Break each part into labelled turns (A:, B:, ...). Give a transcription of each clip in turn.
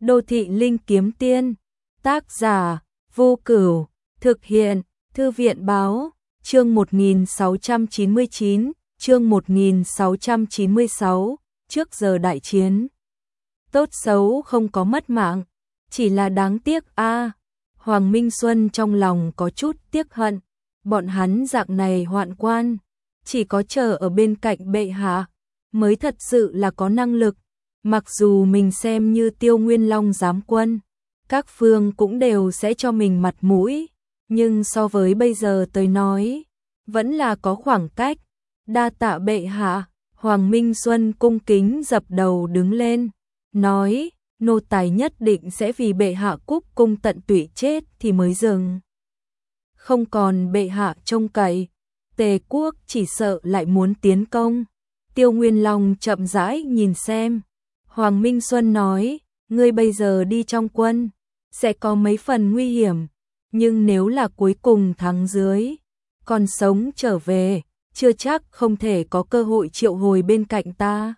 A: Đô thị linh kiếm tiên, tác giả, Vô Cửu, thực hiện, Thư viện báo, chương 1699, chương 1696, trước giờ đại chiến. Tốt xấu không có mất mạng, chỉ là đáng tiếc a. Hoàng Minh Xuân trong lòng có chút tiếc hận, bọn hắn dạng này hoạn quan, chỉ có chờ ở bên cạnh bệ hạ, mới thật sự là có năng lực. Mặc dù mình xem như Tiêu Nguyên Long giám quân, các phương cũng đều sẽ cho mình mặt mũi, nhưng so với bây giờ tới nói, vẫn là có khoảng cách. Đa tạ bệ hạ. Hoàng Minh Xuân cung kính dập đầu đứng lên, nói, nô tài nhất định sẽ vì bệ hạ cúc cung tận tụy chết thì mới dừng. Không còn bệ hạ trông cậy, Tề quốc chỉ sợ lại muốn tiến công. Tiêu Nguyên Long chậm rãi nhìn xem. Hoàng Minh Xuân nói, ngươi bây giờ đi trong quân, sẽ có mấy phần nguy hiểm, nhưng nếu là cuối cùng thắng dưới, còn sống trở về, chưa chắc không thể có cơ hội triệu hồi bên cạnh ta.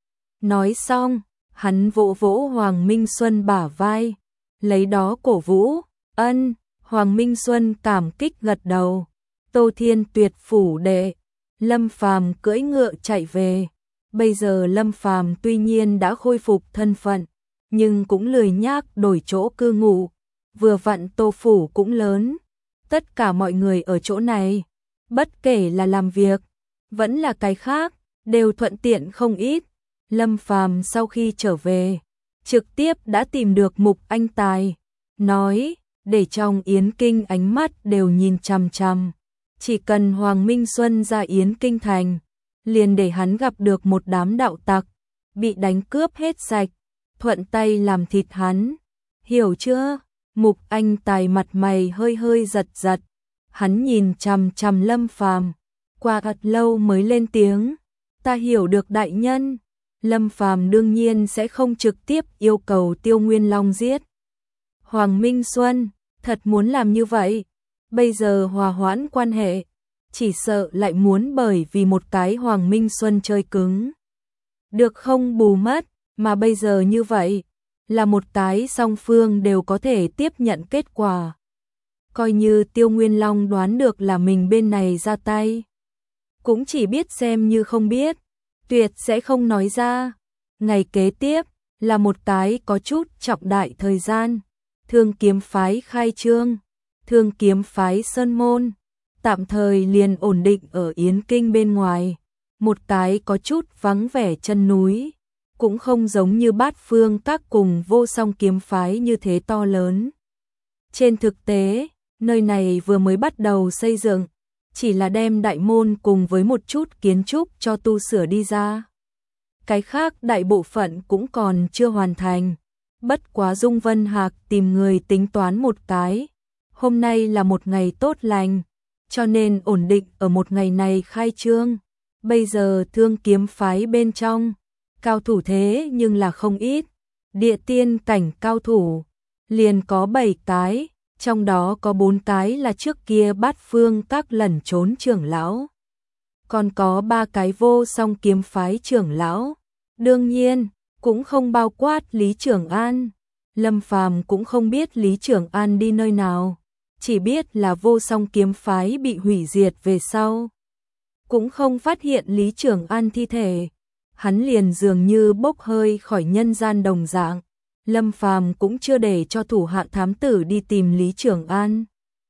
A: Nói xong, hắn vỗ vỗ Hoàng Minh Xuân bả vai, lấy đó cổ vũ. Ân. Hoàng Minh Xuân cảm kích gật đầu. Tô Thiên Tuyệt phủ đệ, Lâm Phàm cưỡi ngựa chạy về. Bây giờ Lâm Phàm tuy nhiên đã khôi phục thân phận, nhưng cũng lười nhác đổi chỗ cư ngụ. Vừa vặn Tô phủ cũng lớn, tất cả mọi người ở chỗ này, bất kể là làm việc, vẫn là cái khác, đều thuận tiện không ít. Lâm Phàm sau khi trở về, trực tiếp đã tìm được Mục Anh Tài, nói, để trong Yến Kinh ánh mắt đều nhìn chằm chằm. Chỉ cần Hoàng Minh Xuân ra Yến Kinh thành, liền để hắn gặp được một đám đạo tặc, bị đánh cướp hết sạch, thuận tay làm thịt hắn. Hiểu chưa? Mục Anh Tài mặt mày hơi hơi giật giật, hắn nhìn chằm chằm Lâm Phàm, qua thật lâu mới lên tiếng, ta hiểu được đại nhân. Lâm Phàm đương nhiên sẽ không trực tiếp yêu cầu Tiêu Nguyên Long giết Hoàng Minh Xuân, thật muốn làm như vậy, bây giờ hòa hoãn quan hệ, chỉ sợ lại muốn bởi vì một cái Hoàng Minh Xuân chơi cứng. Được không bù mất, mà bây giờ như vậy, là một cái song phương đều có thể tiếp nhận kết quả. Coi như Tiêu Nguyên Long đoán được là mình bên này ra tay, cũng chỉ biết xem như không biết, tuyệt sẽ không nói ra. Ngày kế tiếp, là một cái có chút trọng đại thời gian. Thương kiếm phái khai trương, Thương kiếm phái Sơn Môn, tạm thời liền ổn định ở Yến Kinh bên ngoài. Một cái có chút vắng vẻ chân núi, cũng không giống như Bát Phương các cùng Vô Song kiếm phái như thế to lớn. Trên thực tế, nơi này vừa mới bắt đầu xây dựng, chỉ là đem đại môn cùng với một chút kiến trúc cho tu sửa đi ra. Cái khác đại bộ phận cũng còn chưa hoàn thành. Bất quá Dung Vân Hạc tìm người tính toán một cái, hôm nay là một ngày tốt lành, cho nên ổn định ở một ngày này khai trương. Bây giờ Thương kiếm phái bên trong, cao thủ thế nhưng là không ít, địa tiên cảnh cao thủ, liền có 7 cái, trong đó có 4 cái là trước kia Bát Phương các lẩn trốn trưởng lão. Còn có 3 cái Vô Song kiếm phái trưởng lão, đương nhiên, cũng không bao quát Lý Trường An. Lâm Phàm cũng không biết Lý Trường An đi nơi nào, chỉ biết là Vô Song kiếm phái bị hủy diệt về sau, cũng không phát hiện Lý Trường An thi thể, hắn liền dường như bốc hơi khỏi nhân gian đồng dạng. Lâm Phàm cũng chưa để cho thủ hạ thám tử đi tìm Lý Trường An.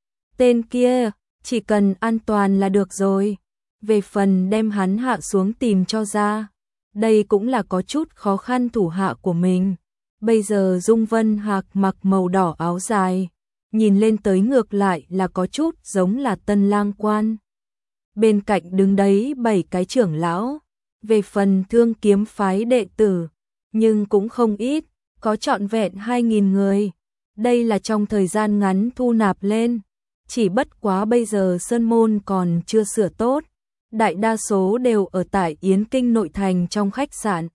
A: Tên kia, chỉ cần an toàn là được rồi, về phần đem hắn hạ xuống tìm cho ra, đây cũng là có chút khó khăn thủ hạ của mình. Bây giờ Dung Vân Hạc mặc màu đỏ áo dài, nhìn lên tới ngược lại là có chút giống là Tân Lang Quan. Bên cạnh đứng đấy 7 cái trưởng lão, về phần Thương kiếm phái đệ tử, nhưng cũng không ít, có trọn vẹn 2.000 người. Đây là trong thời gian ngắn thu nạp lên, chỉ bất quá bây giờ Sơn Môn còn chưa sửa tốt, đại đa số đều ở tại Yến Kinh nội thành trong khách sạn.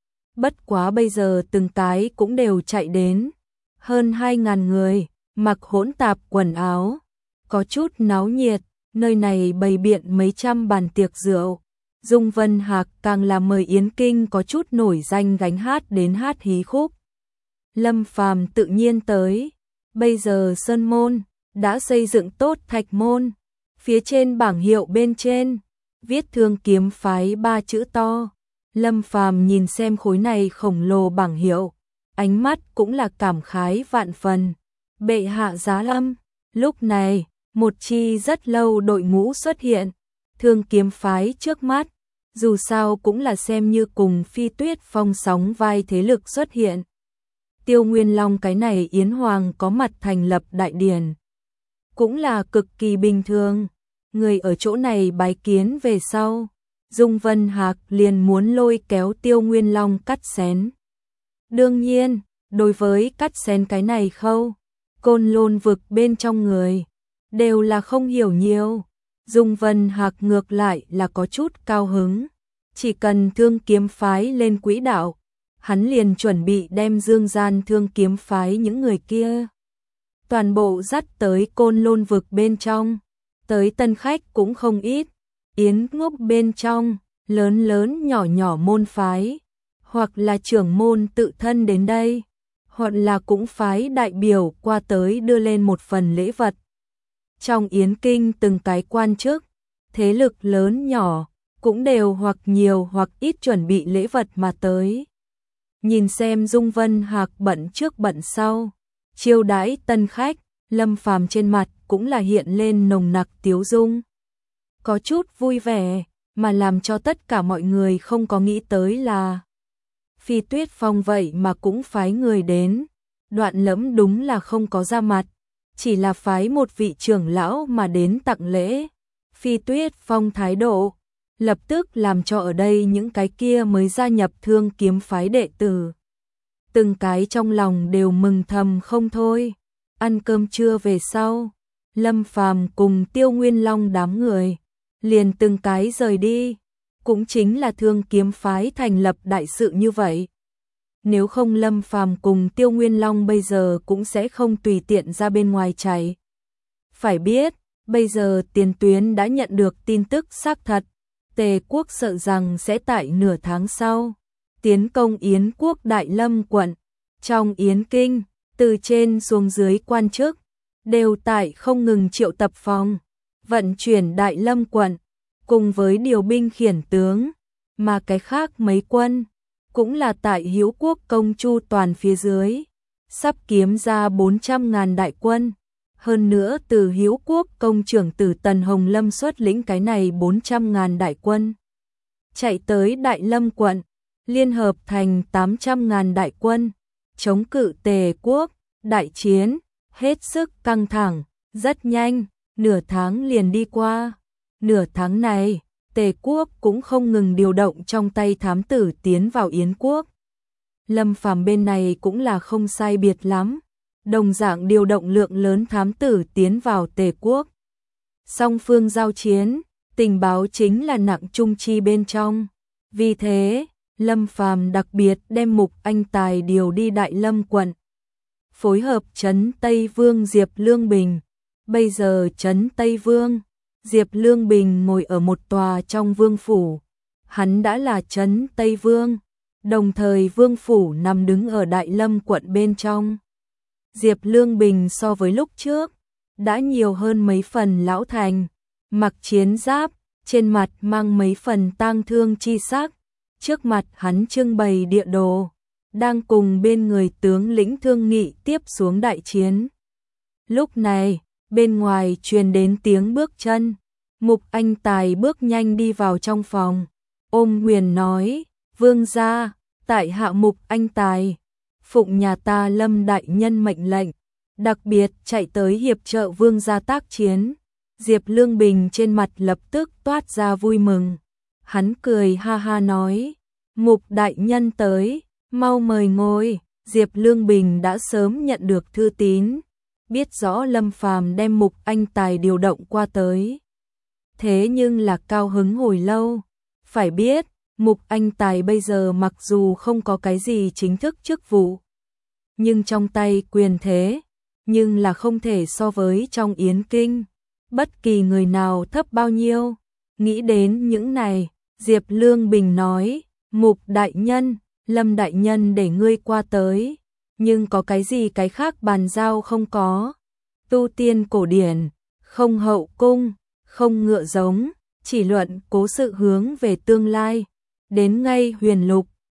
A: Bất quá bây giờ từng cái cũng đều chạy đến, hơn 2.000 người, mặc hỗn tạp quần áo, có chút náo nhiệt, nơi này bày biện mấy trăm bàn tiệc rượu. Dung Vân Hạc càng là mời Yến Kinh có chút nổi danh gánh hát đến hát hí khúc. Lâm Phàm tự nhiên tới. Bây giờ sơn môn đã xây dựng tốt thạch môn, phía trên bảng hiệu bên trên viết Thương Kiếm Phái 3 chữ to. Lâm Phàm nhìn xem khối này khổng lồ bảng hiệu, ánh mắt cũng là cảm khái vạn phần. Bệ hạ giá lâm. Lúc này, một chi rất lâu đội ngũ xuất hiện, Thương Kiếm Phái trước mắt, dù sao cũng là xem như cùng Phi Tuyết Phong sóng vai thế lực xuất hiện. Tiêu Nguyên Long cái này Yến Hoàng có mặt thành lập đại điển, cũng là cực kỳ bình thường. Người ở chỗ này bái kiến về sau, Dung Vân Hạc liền muốn lôi kéo Tiêu Nguyên Long cắt xén. Đương nhiên, đối với cắt xén cái này khâu, Côn Lôn vực bên trong người đều là không hiểu nhiều. Dung Vân Hạc ngược lại là có chút cao hứng, chỉ cần Thương Kiếm Phái lên quỹ đạo, hắn liền chuẩn bị đem Dương Gian Thương Kiếm Phái những người kia toàn bộ dắt tới Côn Lôn vực bên trong. Tới tân khách cũng không ít, Yến Ngốc bên trong, lớn lớn nhỏ nhỏ môn phái, hoặc là trưởng môn tự thân đến đây, hoặc là cũng phái đại biểu qua tới đưa lên một phần lễ vật. Trong Yến Kinh từng cái quan chức, thế lực lớn nhỏ, cũng đều hoặc nhiều hoặc ít chuẩn bị lễ vật mà tới. Nhìn xem Dung Vân Hạc bận trước bận sau, chiêu đãi tân khách, Lâm Phàm trên mặt cũng là hiện lên nồng nặc tiếu dung. Có chút vui vẻ, mà làm cho tất cả mọi người không có nghĩ tới là Phi Tuyết Phong vậy mà cũng phái người đến. Đoạn Lẫm đúng là không có ra mặt, chỉ là phái một vị trưởng lão mà đến tặng lễ. Phi Tuyết Phong thái độ lập tức làm cho ở đây những cái kia mới gia nhập Thương Kiếm Phái đệ tử, từng cái trong lòng đều mừng thầm không thôi. Ăn cơm trưa về sau, Lâm Phàm cùng Tiêu Nguyên Long đám người liền từng cái rời đi, cũng chính là Thương Kiếm Phái thành lập đại sự như vậy. Nếu không Lâm Phàm cùng Tiêu Nguyên Long bây giờ cũng sẽ không tùy tiện ra bên ngoài chạy. Phải biết, bây giờ tiền tuyến đã nhận được tin tức xác thật, Tề quốc sợ rằng sẽ tại nửa tháng sau tiến công Yến quốc Đại Lâm quận. Trong Yến Kinh, từ trên xuống dưới quan chức đều tại không ngừng triệu tập phòng vận chuyển Đại Lâm quận, cùng với điều binh khiển tướng, mà cái khác mấy quân cũng là tại Hiếu quốc công chu toàn phía dưới, sắp kiếm ra 400.000 đại quân. Hơn nữa từ Hiếu quốc công trưởng tử Tần Hồng Lâm xuất lĩnh cái này 400.000 đại quân, chạy tới Đại Lâm quận, liên hợp thành 800.000 đại quân, chống cự Tề quốc. Đại chiến hết sức căng thẳng, rất nhanh, nửa tháng liền đi qua. Nửa tháng này, Tề quốc cũng không ngừng điều động trong tay thám tử tiến vào Yến quốc. Lâm Phàm bên này cũng là không sai biệt lắm, đồng dạng điều động lượng lớn thám tử tiến vào Tề quốc. Song phương giao chiến, tình báo chính là nặng trung chi bên trong. Vì thế, Lâm Phàm đặc biệt đem Mục Anh Tài điều đi Đại Lâm quận, phối hợp trấn Tây Vương Diệp Lương Bình. Bây giờ trấn Tây Vương, Diệp Lương Bình ngồi ở một tòa trong vương phủ. Hắn đã là trấn Tây Vương, đồng thời vương phủ nằm đứng ở Đại Lâm quận bên trong. Diệp Lương Bình so với lúc trước, đã nhiều hơn mấy phần lão thành, mặc chiến giáp, trên mặt mang mấy phần tang thương chi sắc. Trước mặt hắn trưng bày địa đồ, đang cùng bên người tướng lĩnh thương nghị tiếp xuống đại chiến. Lúc này, bên ngoài truyền đến tiếng bước chân, Mục Anh Tài bước nhanh đi vào trong phòng, ôm quyền nói, vương gia, tại hạ Mục Anh Tài, phụng nhà ta Lâm đại nhân mệnh lệnh, đặc biệt chạy tới hiệp trợ vương gia tác chiến. Diệp Lương Bình trên mặt lập tức toát ra vui mừng, hắn cười ha ha nói, Mục đại nhân tới, mau mời ngồi. Diệp Lương Bình đã sớm nhận được thư tín, biết rõ Lâm Phàm đem Mục Anh Tài điều động qua tới. Thế nhưng là cao hứng hồi lâu. Phải biết, Mục Anh Tài bây giờ mặc dù không có cái gì chính thức chức vụ, nhưng trong tay quyền thế, nhưng là không thể so với trong Yến Kinh bất kỳ người nào thấp bao nhiêu. Nghĩ đến những này, Diệp Lương Bình nói, Mục đại nhân, Lâm đại nhân để ngươi qua tới, nhưng có cái gì cái khác bàn giao không có. Tu tiên cổ điển, không hậu cung, không ngựa giống, chỉ luận cố sự hướng về tương lai. Đến ngay huyền lục,